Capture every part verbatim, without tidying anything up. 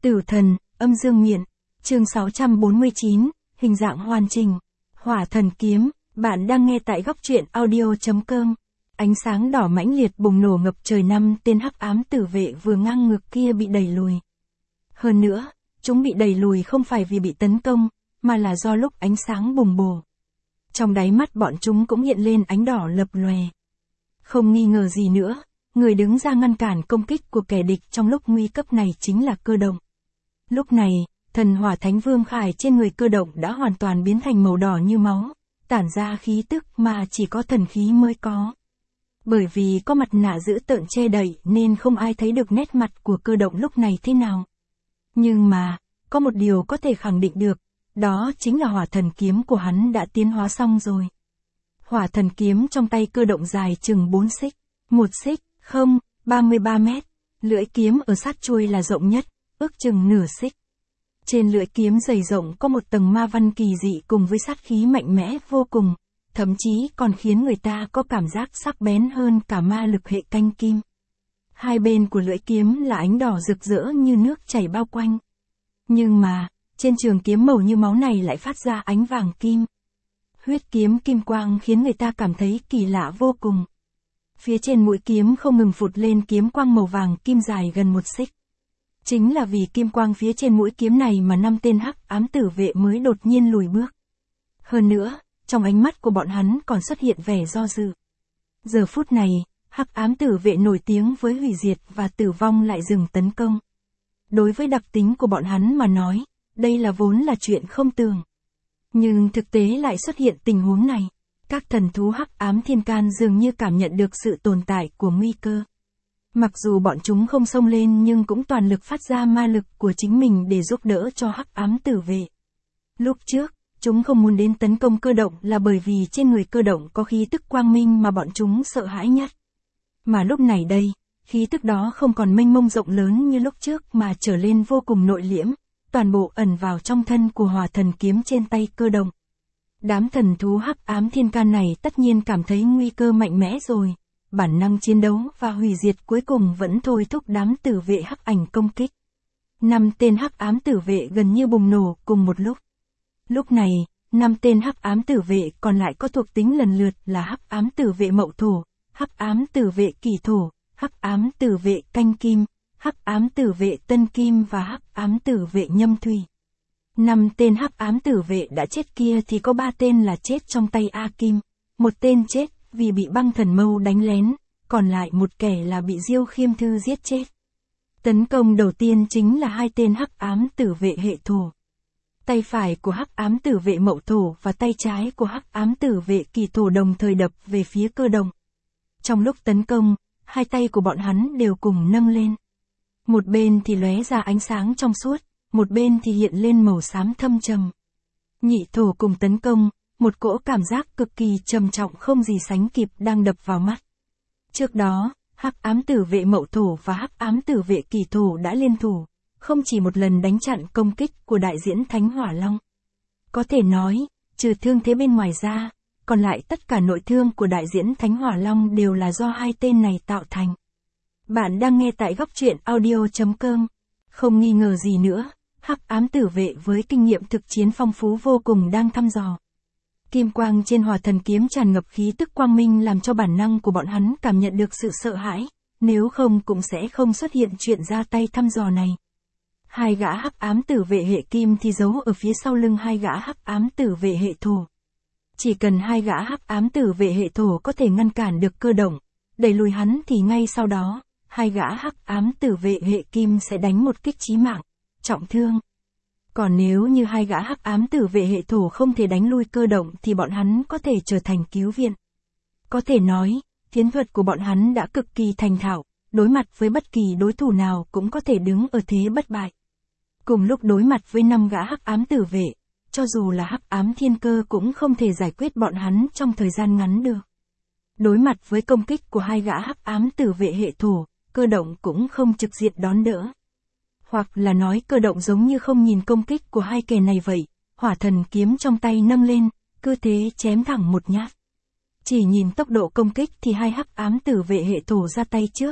Tử thần, âm dương miện. Chương sáu trăm bốn mươi chín, hình dạng hoàn chỉnh. Hỏa thần kiếm, bạn đang nghe tại góc truyện audio.com. Ánh sáng đỏ mãnh liệt bùng nổ ngập trời, năm tên hắc ám tử vệ vừa ngang ngược kia bị đẩy lùi. Hơn nữa, chúng bị đẩy lùi không phải vì bị tấn công, mà là do lúc ánh sáng bùng bổ. Trong đáy mắt bọn chúng cũng hiện lên ánh đỏ lập lòe. Không nghi ngờ gì nữa, người đứng ra ngăn cản công kích của kẻ địch trong lúc nguy cấp này chính là Cơ Động. Lúc này, thần hỏa thánh vương khải trên người Cơ Động đã hoàn toàn biến thành màu đỏ như máu, tản ra khí tức mà chỉ có thần khí mới có. Bởi vì có mặt nạ dữ tợn che đậy nên không ai thấy được nét mặt của Cơ Động lúc này thế nào. Nhưng mà, có một điều có thể khẳng định được, đó chính là hỏa thần kiếm của hắn đã tiến hóa xong rồi. Hỏa thần kiếm trong tay Cơ Động dài chừng bốn xích, một xích, không, ba mươi ba mét, lưỡi kiếm ở sát chuôi là rộng nhất, ước chừng nửa xích. Trên lưỡi kiếm dày rộng có một tầng ma văn kỳ dị cùng với sát khí mạnh mẽ vô cùng, thậm chí còn khiến người ta có cảm giác sắc bén hơn cả ma lực hệ canh kim. Hai bên của lưỡi kiếm là ánh đỏ rực rỡ như nước chảy bao quanh. Nhưng mà, trên trường kiếm màu như máu này lại phát ra ánh vàng kim. Huyết kiếm kim quang khiến người ta cảm thấy kỳ lạ vô cùng. Phía trên mũi kiếm không ngừng phụt lên kiếm quang màu vàng kim dài gần một xích. Chính là vì kim quang phía trên mũi kiếm này mà năm tên hắc ám tử vệ mới đột nhiên lùi bước. Hơn nữa, trong ánh mắt của bọn hắn còn xuất hiện vẻ do dự. Giờ phút này, hắc ám tử vệ nổi tiếng với hủy diệt và tử vong lại dừng tấn công. Đối với đặc tính của bọn hắn mà nói, đây là vốn là chuyện không tưởng. Nhưng thực tế lại xuất hiện tình huống này. Các thần thú hắc ám thiên can dường như cảm nhận được sự tồn tại của nguy cơ. Mặc dù bọn chúng không xông lên nhưng cũng toàn lực phát ra ma lực của chính mình để giúp đỡ cho hắc ám tử vệ. Lúc trước, chúng không muốn đến tấn công Cơ Động là bởi vì trên người Cơ Động có khí tức quang minh mà bọn chúng sợ hãi nhất. Mà lúc này đây, khí tức đó không còn mênh mông rộng lớn như lúc trước mà trở lên vô cùng nội liễm, toàn bộ ẩn vào trong thân của hỏa thần kiếm trên tay Cơ Động. Đám thần thú hắc ám thiên can này tất nhiên cảm thấy nguy cơ mạnh mẽ rồi, bản năng chiến đấu và hủy diệt cuối cùng vẫn thôi thúc đám tử vệ hắc ảnh công kích. Năm tên hắc ám tử vệ gần như bùng nổ cùng một lúc. Lúc này, năm tên hắc ám tử vệ còn lại có thuộc tính lần lượt là hắc ám tử vệ mậu thổ, hắc ám tử vệ kỷ thổ, hắc ám tử vệ canh kim, hắc ám tử vệ tân kim và hắc ám tử vệ nhâm thủy. Năm tên hắc ám tử vệ đã chết kia thì có ba tên là chết trong tay A Kim, một tên chết vì bị băng thần mâu đánh lén, còn lại một kẻ là bị Diêu Khiêm Thư giết chết. Tấn công đầu tiên chính là hai tên hắc ám tử vệ hệ thổ. Tay phải của hắc ám tử vệ mậu thổ và tay trái của hắc ám tử vệ kỷ thổ đồng thời đập về phía Cơ Động. Trong lúc tấn công, hai tay của bọn hắn đều cùng nâng lên. Một bên thì lóe ra ánh sáng trong suốt, một bên thì hiện lên màu xám thâm trầm. Nhị thổ cùng tấn công, một cỗ cảm giác cực kỳ trầm trọng không gì sánh kịp đang đập vào mắt. Trước đó, hắc ám tử vệ mậu thổ và hắc ám tử vệ kỷ thổ đã liên thủ, không chỉ một lần đánh chặn công kích của đại diễn Thánh Hỏa Long. Có thể nói, trừ thương thế bên ngoài ra, còn lại tất cả nội thương của đại diễn Thánh Hỏa Long đều là do hai tên này tạo thành. Bạn đang nghe tại góc truyện audio.com. Không nghi ngờ gì nữa, hắc ám tử vệ với kinh nghiệm thực chiến phong phú vô cùng đang thăm dò. Kim quang trên hỏa thần kiếm tràn ngập khí tức quang minh làm cho bản năng của bọn hắn cảm nhận được sự sợ hãi, nếu không cũng sẽ không xuất hiện chuyện ra tay thăm dò này. Hai gã hắc ám tử vệ hệ kim thì giấu ở phía sau lưng hai gã hắc ám tử vệ hệ thổ. Chỉ cần hai gã hắc ám tử vệ hệ thổ có thể ngăn cản được Cơ Động, đẩy lùi hắn thì ngay sau đó, hai gã hắc ám tử vệ hệ kim sẽ đánh một kích chí mạng, trọng thương. Còn nếu như hai gã hắc ám tử vệ hệ thổ không thể đánh lui Cơ Động thì bọn hắn có thể trở thành cứu viện. Có thể nói, chiến thuật của bọn hắn đã cực kỳ thành thạo, đối mặt với bất kỳ đối thủ nào cũng có thể đứng ở thế bất bại. Cùng lúc đối mặt với năm gã hắc ám tử vệ, cho dù là hắc ám thiên cơ cũng không thể giải quyết bọn hắn trong thời gian ngắn được. Đối mặt với công kích của hai gã hắc ám tử vệ hệ thổ, Cơ Động cũng không trực diện đón đỡ. Hoặc là nói Cơ Động giống như không nhìn công kích của hai kẻ này vậy, hỏa thần kiếm trong tay nâng lên, cứ thế chém thẳng một nhát. Chỉ nhìn tốc độ công kích thì hai hắc ám tử vệ hệ thổ ra tay trước,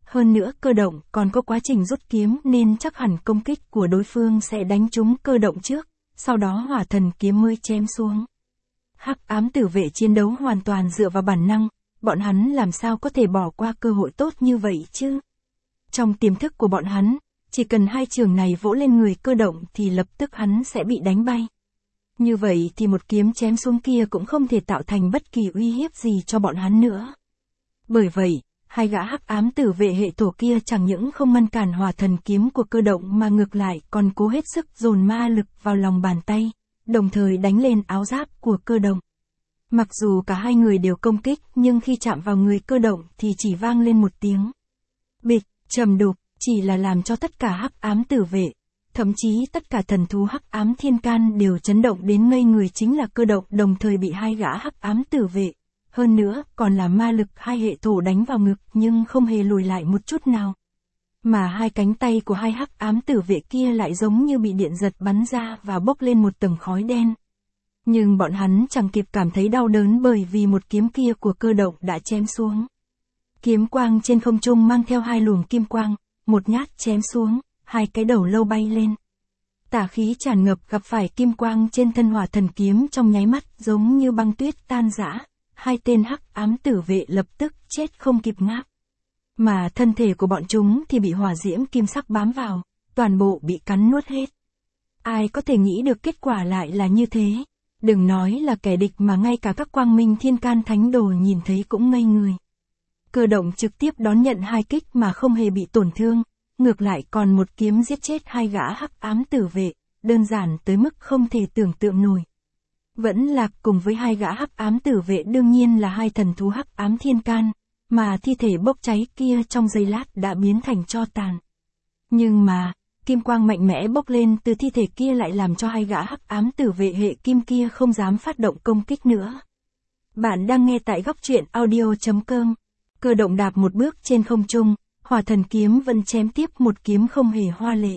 Hơn nữa cơ động còn có quá trình rút kiếm nên chắc hẳn công kích của đối phương sẽ đánh trúng cơ động trước, sau đó hỏa thần kiếm mới chém xuống. Hắc ám tử vệ chiến đấu hoàn toàn dựa vào bản năng, bọn hắn làm sao có thể bỏ qua cơ hội tốt như vậy chứ? Trong tiềm thức của bọn hắn, chỉ cần hai trường này vỗ lên người cơ động thì lập tức hắn sẽ bị đánh bay. Như vậy thì một kiếm chém xuống kia cũng không thể tạo thành bất kỳ uy hiếp gì cho bọn hắn nữa. Bởi vậy, hai gã hắc ám tử vệ hệ thổ kia chẳng những không ngăn cản hỏa thần kiếm của cơ động mà ngược lại còn cố hết sức dồn ma lực vào lòng bàn tay, đồng thời đánh lên áo giáp của cơ động. Mặc dù cả hai người đều công kích nhưng khi chạm vào người cơ động thì chỉ vang lên một tiếng bịch, trầm đục, chỉ là làm cho tất cả hắc ám tử vệ, thậm chí tất cả thần thú hắc ám thiên can đều chấn động đến ngây người, chính là cơ động đồng thời bị hai gã hắc ám tử vệ. Hơn nữa, còn là ma lực hai hệ thổ đánh vào ngực nhưng không hề lùi lại một chút nào. Mà hai cánh tay của hai hắc ám tử vệ kia lại giống như bị điện giật bắn ra và bốc lên một tầng khói đen. Nhưng bọn hắn chẳng kịp cảm thấy đau đớn bởi vì một kiếm kia của cơ động đã chém xuống. Kiếm quang trên không trung mang theo hai luồng kim quang, một nhát chém xuống, hai cái đầu lâu bay lên. Tà khí tràn ngập gặp phải kim quang trên thân hỏa thần kiếm trong nháy mắt giống như băng tuyết tan rã. Hai tên hắc ám tử vệ lập tức chết không kịp ngáp. Mà thân thể của bọn chúng thì bị hỏa diễm kim sắc bám vào, toàn bộ bị cắn nuốt hết. Ai có thể nghĩ được kết quả lại là như thế? Đừng nói là kẻ địch mà ngay cả các quang minh thiên can thánh đồ nhìn thấy cũng ngây người. Cơ động trực tiếp đón nhận hai kích mà không hề bị tổn thương, ngược lại còn một kiếm giết chết hai gã hắc ám tử vệ, đơn giản tới mức không thể tưởng tượng nổi. Vẫn lạc cùng với hai gã hắc ám tử vệ đương nhiên là hai thần thú hắc ám thiên can, mà thi thể bốc cháy kia trong giây lát đã biến thành tro tàn. Nhưng mà, kim quang mạnh mẽ bốc lên từ thi thể kia lại làm cho hai gã hắc ám tử vệ hệ kim kia không dám phát động công kích nữa. Bạn đang nghe tại góc truyện audio chấm com. Cơ động đạp một bước trên không trung, hỏa thần kiếm vẫn chém tiếp một kiếm không hề hoa lệ.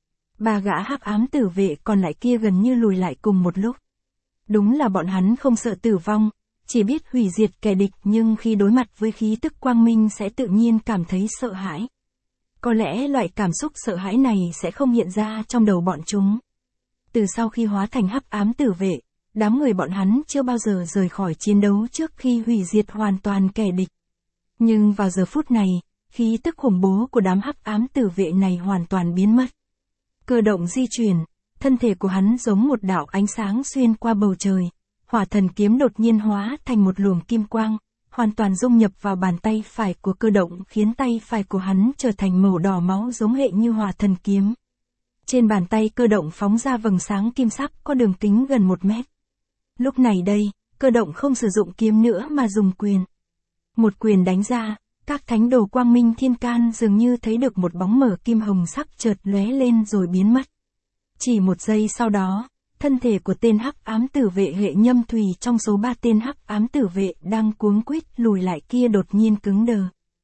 Ba gã hắc ám tử vệ còn lại kia gần như lùi lại cùng một lúc. Đúng là bọn hắn không sợ tử vong, chỉ biết hủy diệt kẻ địch nhưng khi đối mặt với khí tức quang minh sẽ tự nhiên cảm thấy sợ hãi. Có lẽ loại cảm xúc sợ hãi này sẽ không hiện ra trong đầu bọn chúng. Từ sau khi hóa thành hắc ám tử vệ, đám người bọn hắn chưa bao giờ rời khỏi chiến đấu trước khi hủy diệt hoàn toàn kẻ địch. Nhưng vào giờ phút này, khí tức khủng bố của đám hắc ám tử vệ này hoàn toàn biến mất. Cơ động di chuyển, thân thể của hắn giống một đạo ánh sáng xuyên qua bầu trời. Hỏa thần kiếm đột nhiên hóa thành một luồng kim quang, hoàn toàn dung nhập vào bàn tay phải của cơ động khiến tay phải của hắn trở thành màu đỏ máu giống hệ như hỏa thần kiếm. Trên bàn tay cơ động phóng ra vầng sáng kim sắc có đường kính gần một mét. Lúc này đây, cơ động không sử dụng kiếm nữa mà dùng quyền. Một quyền đánh ra, các thánh đồ quang minh thiên can dường như thấy được một bóng mờ kim hồng sắc chợt lóe lên rồi biến mất. Chỉ một giây sau đó, thân thể của tên hắc ám tử vệ hệ nhâm thủy trong số ba tên hắc ám tử vệ đang cuống quýt lùi lại kia đột nhiên cứng đờ.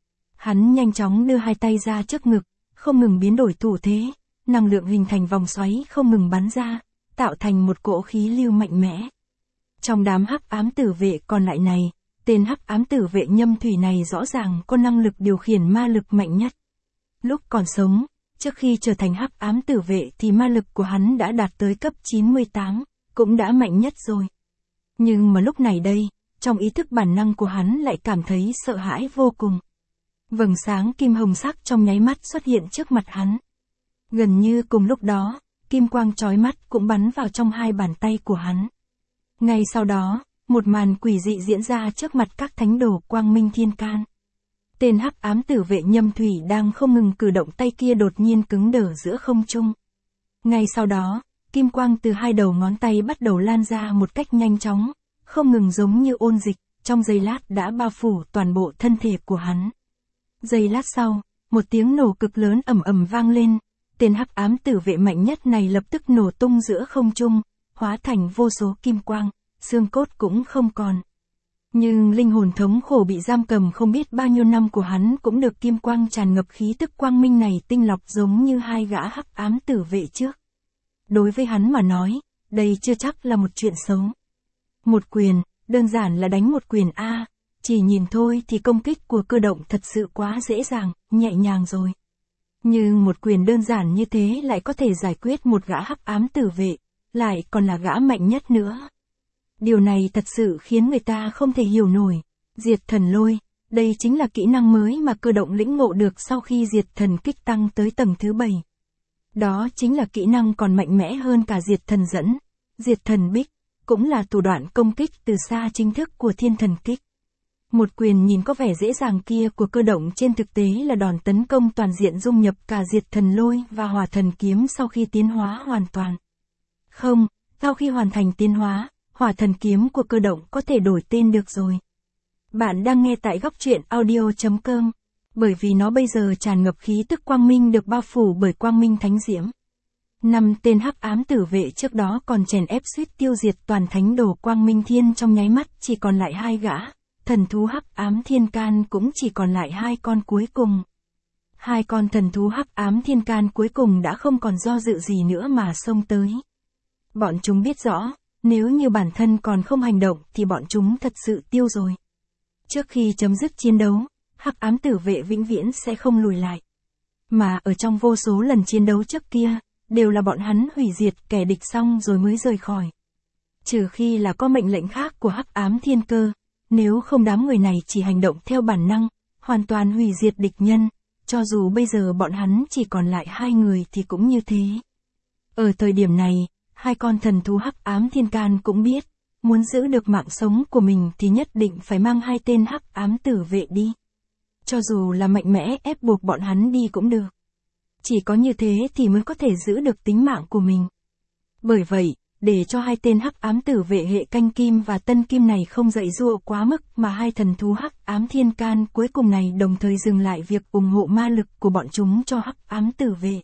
Hắn nhanh chóng đưa hai tay ra trước ngực, không ngừng biến đổi thủ thế, năng lượng hình thành vòng xoáy không ngừng bắn ra, tạo thành một cỗ khí lưu mạnh mẽ. Trong đám hắc ám tử vệ còn lại này, tên hắc ám tử vệ nhâm thủy này rõ ràng có năng lực điều khiển ma lực mạnh nhất. Lúc còn sống, trước khi trở thành hắc ám tử vệ thì ma lực của hắn đã đạt tới cấp chín mươi tám, cũng đã mạnh nhất rồi. Nhưng mà lúc này đây, trong ý thức bản năng của hắn lại cảm thấy sợ hãi vô cùng. Vầng sáng kim hồng sắc trong nháy mắt xuất hiện trước mặt hắn. Gần như cùng lúc đó, kim quang chói mắt cũng bắn vào trong hai bàn tay của hắn. Ngay sau đó, một màn quỷ dị diễn ra trước mặt các thánh đồ quang minh thiên can. Tên hắc ám tử vệ nhâm thủy đang không ngừng cử động tay kia đột nhiên cứng đờ giữa không trung. Ngay sau đó, kim quang từ hai đầu ngón tay bắt đầu lan ra một cách nhanh chóng, không ngừng giống như ôn dịch, trong giây lát đã bao phủ toàn bộ thân thể của hắn. Giây lát sau, một tiếng nổ cực lớn ầm ầm vang lên, tên hắc ám tử vệ mạnh nhất này lập tức nổ tung giữa không trung, hóa thành vô số kim quang, xương cốt cũng không còn. Nhưng linh hồn thống khổ bị giam cầm không biết bao nhiêu năm của hắn cũng được kim quang tràn ngập khí tức quang minh này tinh lọc giống như hai gã hắc ám tử vệ trước. Đối với hắn mà nói, đây chưa chắc là một chuyện xấu. Một quyền, đơn giản là đánh một quyền A, Chỉ nhìn thôi thì công kích của cơ động thật sự quá dễ dàng, nhẹ nhàng rồi. Nhưng một quyền đơn giản như thế lại có thể giải quyết một gã hắc ám tử vệ, lại còn là gã mạnh nhất nữa. Điều này thật sự khiến người ta không thể hiểu nổi. Diệt thần lôi, đây chính là kỹ năng mới mà cơ động lĩnh ngộ được sau khi diệt thần kích tăng tới tầng thứ bảy. Đó chính là kỹ năng còn mạnh mẽ hơn cả diệt thần dẫn, diệt thần bích, cũng là thủ đoạn công kích từ xa chính thức của thiên thần kích. Một quyền nhìn có vẻ dễ dàng kia của cơ động trên thực tế là đòn tấn công toàn diện dung nhập cả diệt thần lôi và hỏa thần kiếm sau khi tiến hóa hoàn toàn. Không, sau khi hoàn thành tiến hóa, hỏa thần kiếm của cơ động có thể đổi tên được rồi. Bạn đang nghe tại góc truyện audio chấm com, bởi vì nó bây giờ tràn ngập khí tức quang minh được bao phủ bởi quang minh thánh diễm. Năm tên hắc ám tử vệ trước đó còn chèn ép suýt tiêu diệt toàn thánh đồ quang minh thiên trong nháy mắt chỉ còn lại hai gã, thần thú hắc ám thiên can cũng chỉ còn lại hai con cuối cùng. Hai con thần thú hắc ám thiên can cuối cùng đã không còn do dự gì nữa mà xông tới. Bọn chúng biết rõ, nếu như bản thân còn không hành động thì bọn chúng thật sự tiêu rồi. Trước khi chấm dứt chiến đấu, hắc ám tử vệ vĩnh viễn sẽ không lùi lại. Mà ở trong vô số lần chiến đấu trước kia, đều là bọn hắn hủy diệt kẻ địch xong rồi mới rời khỏi. Trừ khi là có mệnh lệnh khác của hắc ám thiên cơ, nếu không đám người này chỉ hành động theo bản năng, hoàn toàn hủy diệt địch nhân, cho dù bây giờ bọn hắn chỉ còn lại hai người thì cũng như thế. Ở thời điểm này, hai con thần thú hắc ám thiên can cũng biết, muốn giữ được mạng sống của mình thì nhất định phải mang hai tên hắc ám tử vệ đi. Cho dù là mạnh mẽ ép buộc bọn hắn đi cũng được. Chỉ có như thế thì mới có thể giữ được tính mạng của mình. Bởi vậy, để cho hai tên hắc ám tử vệ hệ canh kim và tân kim này không dậy dụa quá mức mà hai thần thú hắc ám thiên can cuối cùng này đồng thời dừng lại việc ủng hộ ma lực của bọn chúng cho hắc ám tử vệ.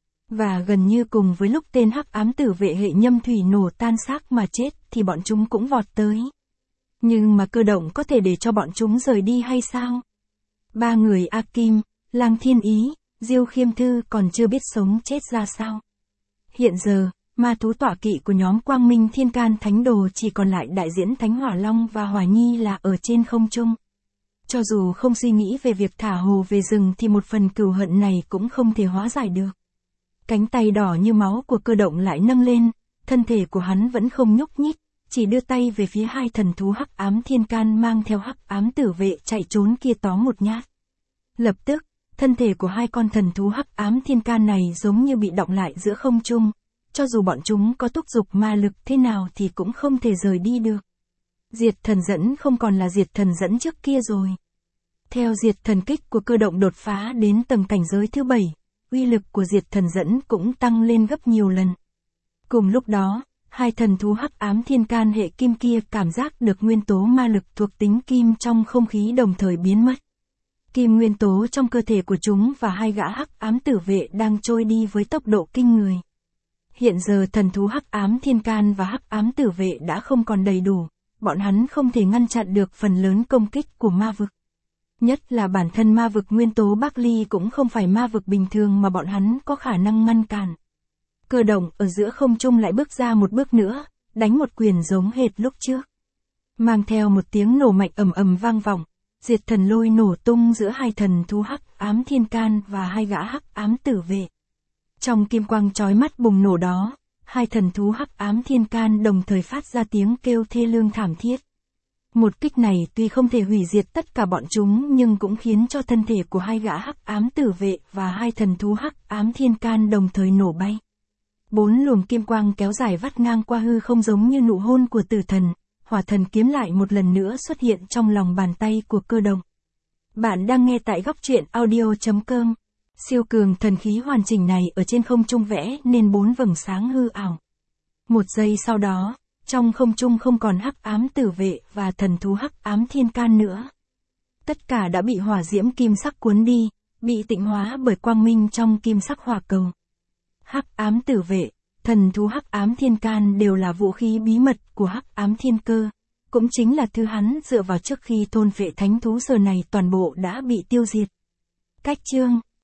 Và gần như cùng với lúc tên hắc ám tử vệ hệ nhâm thủy nổ tan xác mà chết thì bọn chúng cũng vọt tới. Nhưng mà cơ động có thể để cho bọn chúng rời đi hay sao? Ba người A Kim, Lang Thiên Ý, Diêu Khiêm Thư còn chưa biết sống chết ra sao. Hiện giờ, ma thú tọa kỵ của nhóm Quang Minh Thiên Can Thánh Đồ chỉ còn lại đại diễn Thánh Hỏa Long và Hỏa Nhi là ở trên không trung. Cho dù không suy nghĩ về việc thả hồ về rừng thì một phần cừu hận này cũng không thể hóa giải được. Cánh tay đỏ như máu của cơ động lại nâng lên, thân thể của hắn vẫn không nhúc nhích, chỉ đưa tay về phía hai thần thú hắc ám thiên can mang theo hắc ám tử vệ chạy trốn kia tóm một nhát. Lập tức, thân thể của hai con thần thú hắc ám thiên can này giống như bị đọng lại giữa không trung, cho dù bọn chúng có thúc giục ma lực thế nào thì cũng không thể rời đi được. Diệt thần dẫn không còn là diệt thần dẫn trước kia rồi. Theo diệt thần kích của cơ động đột phá đến tầng cảnh giới thứ bảy, uy lực của diệt thần dẫn cũng tăng lên gấp nhiều lần. Cùng lúc đó, hai thần thú hắc ám thiên can hệ kim kia cảm giác được nguyên tố ma lực thuộc tính kim trong không khí đồng thời biến mất. Kim nguyên tố trong cơ thể của chúng và hai gã hắc ám tử vệ đang trôi đi với tốc độ kinh người. Hiện giờ thần thú hắc ám thiên can và hắc ám tử vệ đã không còn đầy đủ, bọn hắn không thể ngăn chặn được phần lớn công kích của ma vực. Nhất là bản thân ma vực nguyên tố Bắc Ly cũng không phải ma vực bình thường mà bọn hắn có khả năng ngăn cản. Cơ động ở giữa không trung lại bước ra một bước nữa, đánh một quyền giống hệt lúc trước. Mang theo một tiếng nổ mạnh ầm ầm vang vọng, diệt thần lôi nổ tung giữa hai thần thú hắc ám thiên can và hai gã hắc ám tử vệ. Trong kim quang chói mắt bùng nổ đó, hai thần thú hắc ám thiên can đồng thời phát ra tiếng kêu thê lương thảm thiết. Một kích này tuy không thể hủy diệt tất cả bọn chúng nhưng cũng khiến cho thân thể của hai gã hắc ám tử vệ và hai thần thú hắc ám thiên can đồng thời nổ bay. Bốn luồng kim quang kéo dài vắt ngang qua hư không giống như nụ hôn của tử thần, hỏa thần kiếm lại một lần nữa xuất hiện trong lòng bàn tay của cơ động. Bạn đang nghe tại góc truyện audio chấm com. Siêu cường thần khí hoàn chỉnh này ở trên không trung vẽ nên bốn vầng sáng hư ảo. Một giây sau đó, trong không trung không còn hắc ám tử vệ và thần thú hắc ám thiên can nữa. Tất cả đã bị hỏa diễm kim sắc cuốn đi, bị tịnh hóa bởi quang minh trong kim sắc hỏa cầu. Hắc ám tử vệ, thần thú hắc ám thiên can đều là vũ khí bí mật của hắc ám thiên cơ, cũng chính là thứ hắn dựa vào trước khi thôn vệ thánh thú giờ này toàn bộ đã bị tiêu diệt. Cách chương